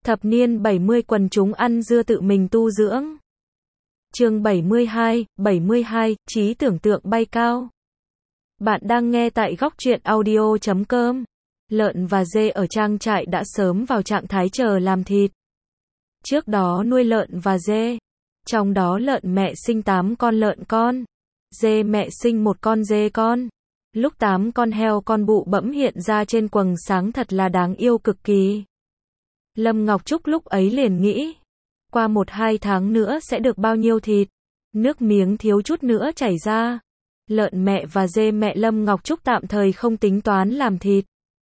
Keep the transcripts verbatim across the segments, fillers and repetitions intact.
Thập niên bảy mươi quần chúng ăn dưa tự mình tu dưỡng. Chương bảy mươi hai, bảy mươi hai, trí tưởng tượng bay cao. Bạn đang nghe tại góc truyện audio chấm com. Lợn và dê ở trang trại đã sớm vào trạng thái chờ làm thịt. Trước đó nuôi lợn và dê. Trong đó lợn mẹ sinh tám con lợn con. Dê mẹ sinh một con dê con. Lúc tám con heo con bụ bẫm hiện ra trên quầng sáng thật là đáng yêu cực kỳ. Lâm Ngọc Trúc lúc ấy liền nghĩ, qua một hai tháng nữa sẽ được bao nhiêu thịt, nước miếng thiếu chút nữa chảy ra. Lợn mẹ và dê mẹ Lâm Ngọc Trúc tạm thời không tính toán làm thịt.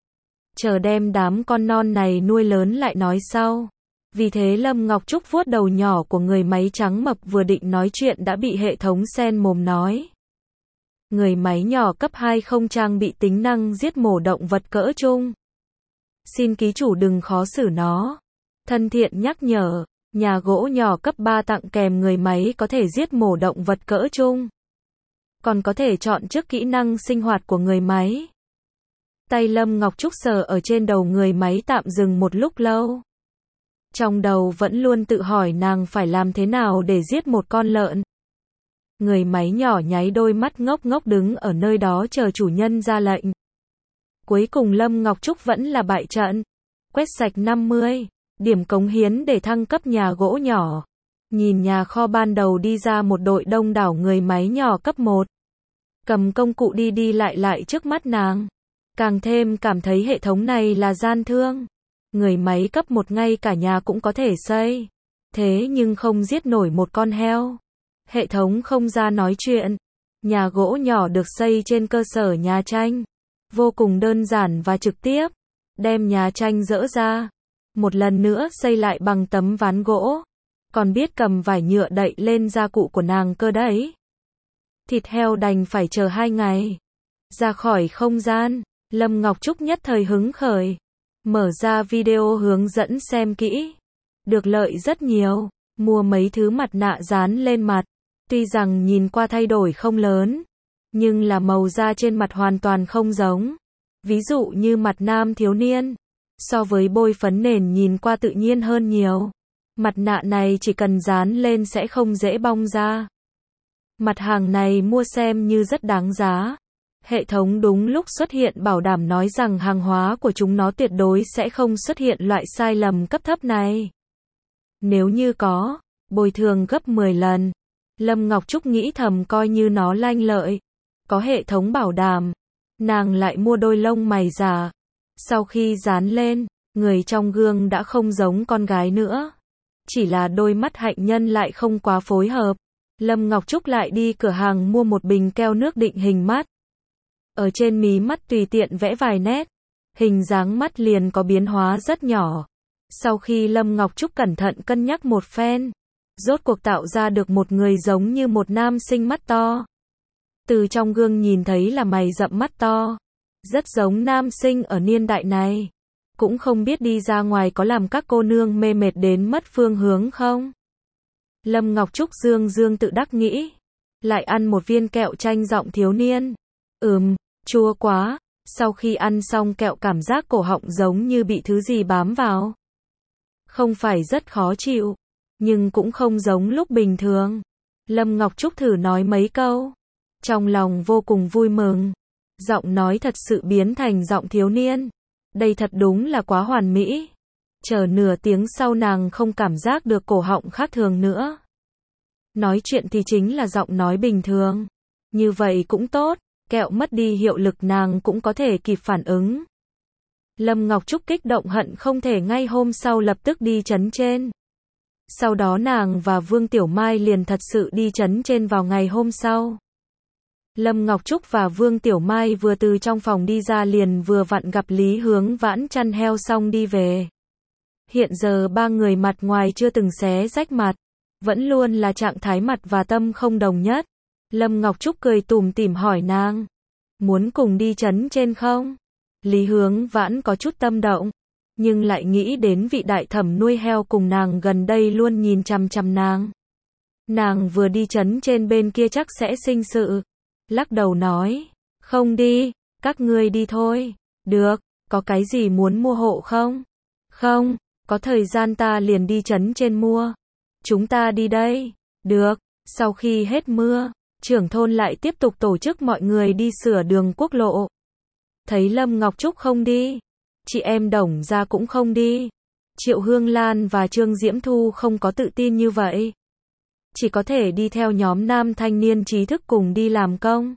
Chờ đem đám con non này nuôi lớn lại nói sau. Vì thế Lâm Ngọc Trúc vuốt đầu nhỏ của người máy trắng mập vừa định nói chuyện đã bị hệ thống sen mồm nói. Người máy nhỏ cấp hai không trang bị tính năng giết mổ động vật cỡ trung. Xin ký chủ đừng khó xử nó. Thân thiện nhắc nhở, nhà gỗ nhỏ cấp ba tặng kèm người máy có thể giết mổ động vật cỡ trung. Còn có thể chọn trước kỹ năng sinh hoạt của người máy. Tay Lâm Ngọc Trúc sờ ở trên đầu người máy tạm dừng một lúc lâu. Trong đầu vẫn luôn tự hỏi nàng phải làm thế nào để giết một con lợn. Người máy nhỏ nháy đôi mắt ngốc ngốc đứng ở nơi đó chờ chủ nhân ra lệnh. Cuối cùng Lâm Ngọc Trúc vẫn là bại trận. Quét sạch năm mươi điểm cống hiến để thăng cấp nhà gỗ nhỏ. Nhìn nhà kho ban đầu đi ra một đội đông đảo người máy nhỏ cấp một. Cầm công cụ đi đi lại lại trước mắt nàng. Càng thêm cảm thấy hệ thống này là gian thương. Người máy cấp một ngay cả nhà cũng có thể xây. Thế nhưng không giết nổi một con heo. Hệ thống không ra nói chuyện. Nhà gỗ nhỏ được xây trên cơ sở nhà tranh. Vô cùng đơn giản và trực tiếp. Đem nhà tranh dỡ ra. Một lần nữa xây lại bằng tấm ván gỗ. Còn biết cầm vải nhựa đậy lên gia cụ của nàng cơ đấy. Thịt heo đành phải chờ hai ngày. Ra khỏi không gian, Lâm Ngọc Trúc nhất thời hứng khởi. Mở ra video hướng dẫn xem kỹ. Được lợi rất nhiều. Mua mấy thứ mặt nạ dán lên mặt. Tuy rằng nhìn qua thay đổi không lớn. Nhưng là màu da trên mặt hoàn toàn không giống. Ví dụ như mặt nam thiếu niên. So với bôi phấn nền nhìn qua tự nhiên hơn nhiều. Mặt nạ này chỉ cần dán lên sẽ không dễ bong ra. Mặt hàng này mua xem như rất đáng giá. Hệ thống đúng lúc xuất hiện bảo đảm nói rằng hàng hóa của chúng nó tuyệt đối sẽ không xuất hiện loại sai lầm cấp thấp này. Nếu như có, bồi thường gấp mười lần. Lâm Ngọc Trúc nghĩ thầm coi như nó lanh lợi. Có hệ thống bảo đảm. Nàng lại mua đôi lông mày giả. Sau khi dán lên, người trong gương đã không giống con gái nữa. Chỉ là đôi mắt hạnh nhân lại không quá phối hợp. Lâm Ngọc Trúc lại đi cửa hàng mua một bình keo nước định hình mắt. Ở trên mí mắt tùy tiện vẽ vài nét. Hình dáng mắt liền có biến hóa rất nhỏ. Sau khi Lâm Ngọc Trúc cẩn thận cân nhắc một phen. Rốt cuộc tạo ra được một người giống như một nam sinh mắt to. Từ trong gương nhìn thấy là mày rậm mắt to. Rất giống nam sinh ở niên đại này. Cũng không biết đi ra ngoài có làm các cô nương mê mệt đến mất phương hướng không? Lâm Ngọc Trúc dương dương tự đắc nghĩ. Lại ăn một viên kẹo chanh giọng thiếu niên. Ừm, chua quá. Sau khi ăn xong kẹo cảm giác cổ họng giống như bị thứ gì bám vào. Không phải rất khó chịu. Nhưng cũng không giống lúc bình thường. Lâm Ngọc Trúc thử nói mấy câu. Trong lòng vô cùng vui mừng. Giọng nói thật sự biến thành giọng thiếu niên. Đây thật đúng là quá hoàn mỹ. Chờ nửa tiếng sau nàng không cảm giác được cổ họng khác thường nữa. Nói chuyện thì chính là giọng nói bình thường. Như vậy cũng tốt. Kẹo mất đi hiệu lực nàng cũng có thể kịp phản ứng. Lâm Ngọc Trúc kích động hận không thể ngay hôm sau lập tức đi trấn trên. Sau đó nàng và Vương Tiểu Mai liền thật sự đi trấn trên vào ngày hôm sau. Lâm Ngọc Trúc và Vương Tiểu Mai vừa từ trong phòng đi ra liền vừa vặn gặp Lý Hướng Vãn chăn heo xong đi về. Hiện giờ ba người mặt ngoài chưa từng xé rách mặt. Vẫn luôn là trạng thái mặt và tâm không đồng nhất. Lâm Ngọc Trúc cười tủm tỉm hỏi nàng. Muốn cùng đi trấn trên không? Lý Hướng Vãn có chút tâm động. Nhưng lại nghĩ đến vị đại thẩm nuôi heo cùng nàng gần đây luôn nhìn chằm chằm nàng. Nàng vừa đi trấn trên bên kia chắc sẽ sinh sự. Lắc đầu nói. Không đi, các ngươi đi thôi. Được, có cái gì muốn mua hộ không? Không, Có thời gian ta liền đi trấn trên mua. Chúng ta đi đây. Được. Sau khi hết mưa, trưởng thôn lại tiếp tục tổ chức mọi người đi sửa đường quốc lộ. Thấy Lâm Ngọc Trúc không đi, chị em Đồng gia cũng không đi. Triệu Hương Lan và Trương Diễm Thu không có tự tin như vậy. Chỉ có thể đi theo nhóm nam thanh niên trí thức cùng đi làm công.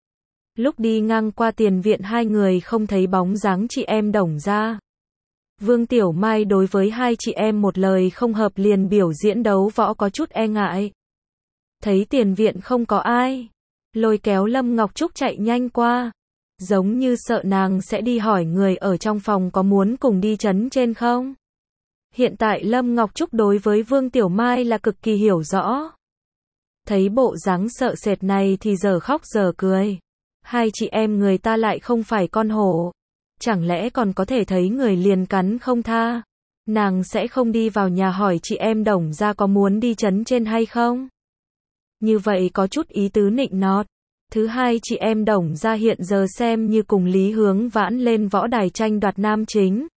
Lúc đi ngang qua tiền viện hai người không thấy bóng dáng chị em Đồng gia. Vương Tiểu Mai đối với hai chị em một lời không hợp liền biểu diễn đấu võ có chút e ngại. Thấy tiền viện không có ai, lôi kéo Lâm Ngọc Trúc chạy nhanh qua. Giống như sợ nàng sẽ đi hỏi người ở trong phòng có muốn cùng đi trấn trên không. Hiện tại Lâm Ngọc Trúc đối với Vương Tiểu Mai là cực kỳ hiểu rõ. Thấy bộ dáng sợ sệt này thì giờ khóc giờ cười. Hai chị em người ta lại không phải con hổ. Chẳng lẽ còn có thể thấy người liền cắn không tha. Nàng sẽ không đi vào nhà hỏi chị em Đồng gia có muốn đi trấn trên hay không. Như vậy có chút ý tứ nịnh nọt. Thứ hai chị em Đồng gia hiện giờ xem như cùng Lý Hướng Vãn lên võ đài tranh đoạt nam chính.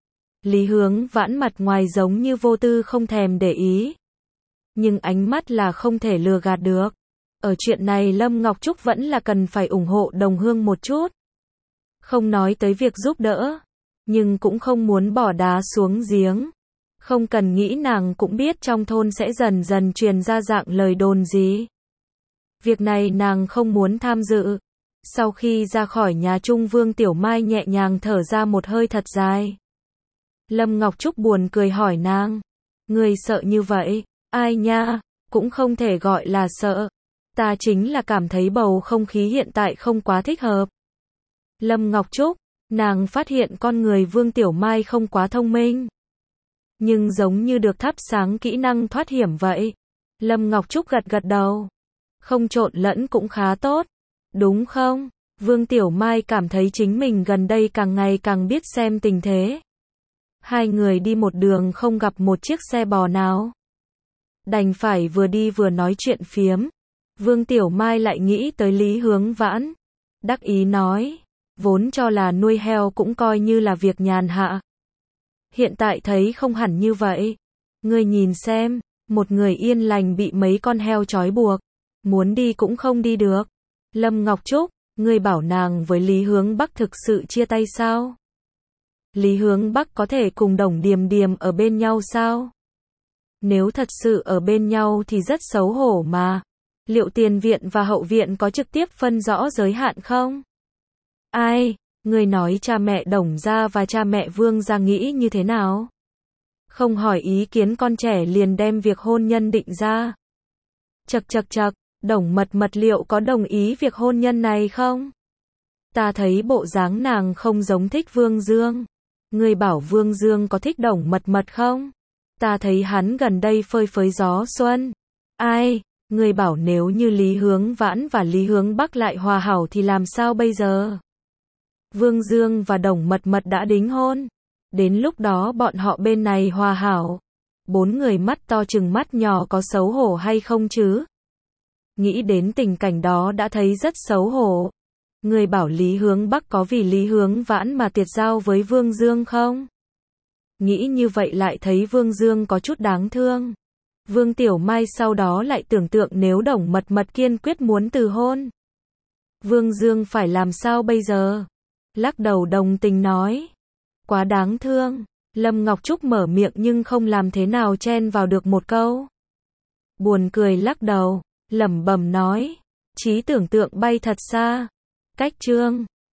Lý Hướng Vãn mặt ngoài giống như vô tư không thèm để ý. Nhưng ánh mắt là không thể lừa gạt được. Ở chuyện này Lâm Ngọc Trúc vẫn là cần phải ủng hộ đồng hương một chút. Không nói tới việc giúp đỡ, nhưng cũng không muốn bỏ đá xuống giếng. Không cần nghĩ nàng cũng biết trong thôn sẽ dần dần truyền ra dạng lời đồn gì. Việc này nàng không muốn tham dự. Sau khi ra khỏi nhà Trung Vương Tiểu Mai nhẹ nhàng thở ra một hơi thật dài. Lâm Ngọc Trúc buồn cười hỏi nàng. Người sợ như vậy, ai nha, cũng không thể gọi là sợ. Ta chính là cảm thấy bầu không khí hiện tại không quá thích hợp. Lâm Ngọc Trúc, nàng phát hiện con người Vương Tiểu Mai không quá thông minh. Nhưng giống như được thắp sáng kỹ năng thoát hiểm vậy. Lâm Ngọc Trúc gật gật đầu. Không trộn lẫn cũng khá tốt. Đúng không? Vương Tiểu Mai cảm thấy chính mình gần đây càng ngày càng biết xem tình thế. Hai người đi một đường không gặp một chiếc xe bò nào. Đành phải vừa đi vừa nói chuyện phiếm. Vương Tiểu Mai lại nghĩ tới Lý Hướng Vãn. Đắc ý nói. Vốn cho là nuôi heo cũng coi như là việc nhàn hạ. Hiện tại thấy không hẳn như vậy. Ngươi nhìn xem, một người yên lành bị mấy con heo trói buộc. Muốn đi cũng không đi được. Lâm Ngọc Trúc, ngươi bảo nàng với Lý Hướng Bắc thực sự chia tay sao? Lý Hướng Bắc có thể cùng Đồng Điềm Điềm ở bên nhau sao? Nếu thật sự ở bên nhau thì rất xấu hổ mà. Liệu tiền viện và hậu viện có trực tiếp phân rõ giới hạn không? Ai, người nói cha mẹ Đồng gia và cha mẹ Vương gia nghĩ như thế nào? Không hỏi ý kiến con trẻ liền đem việc hôn nhân định ra. Chậc chậc chậc, Đồng Mật Mật liệu có đồng ý việc hôn nhân này không? Ta thấy bộ dáng nàng không giống thích Vương Dương. Ngươi bảo Vương Dương có thích Đồng Mật Mật không? Ta thấy hắn gần đây phơi phới gió xuân. Ai, ngươi bảo nếu như Lý Hướng Vãn và Lý Hướng Bắc lại hòa hảo thì làm sao bây giờ? Vương Dương và Đồng Mật Mật đã đính hôn. Đến lúc đó bọn họ bên này hòa hảo. Bốn người mắt to chừng mắt nhỏ có xấu hổ hay không chứ? Nghĩ đến tình cảnh đó đã thấy rất xấu hổ. Người bảo Lý Hướng Bắc có vì Lý Hướng Vãn mà tiệt giao với Vương Dương không? Nghĩ như vậy lại thấy Vương Dương có chút đáng thương. Vương Tiểu Mai sau đó lại tưởng tượng nếu Đồng Mật Mật kiên quyết muốn từ hôn. Vương Dương phải làm sao bây giờ? Lắc đầu đồng tình nói. Quá đáng thương. Lâm Ngọc Trúc mở miệng nhưng không làm thế nào chen vào được một câu. Buồn cười lắc đầu, lẩm bẩm nói. Trí tưởng tượng bay thật xa. Cách chương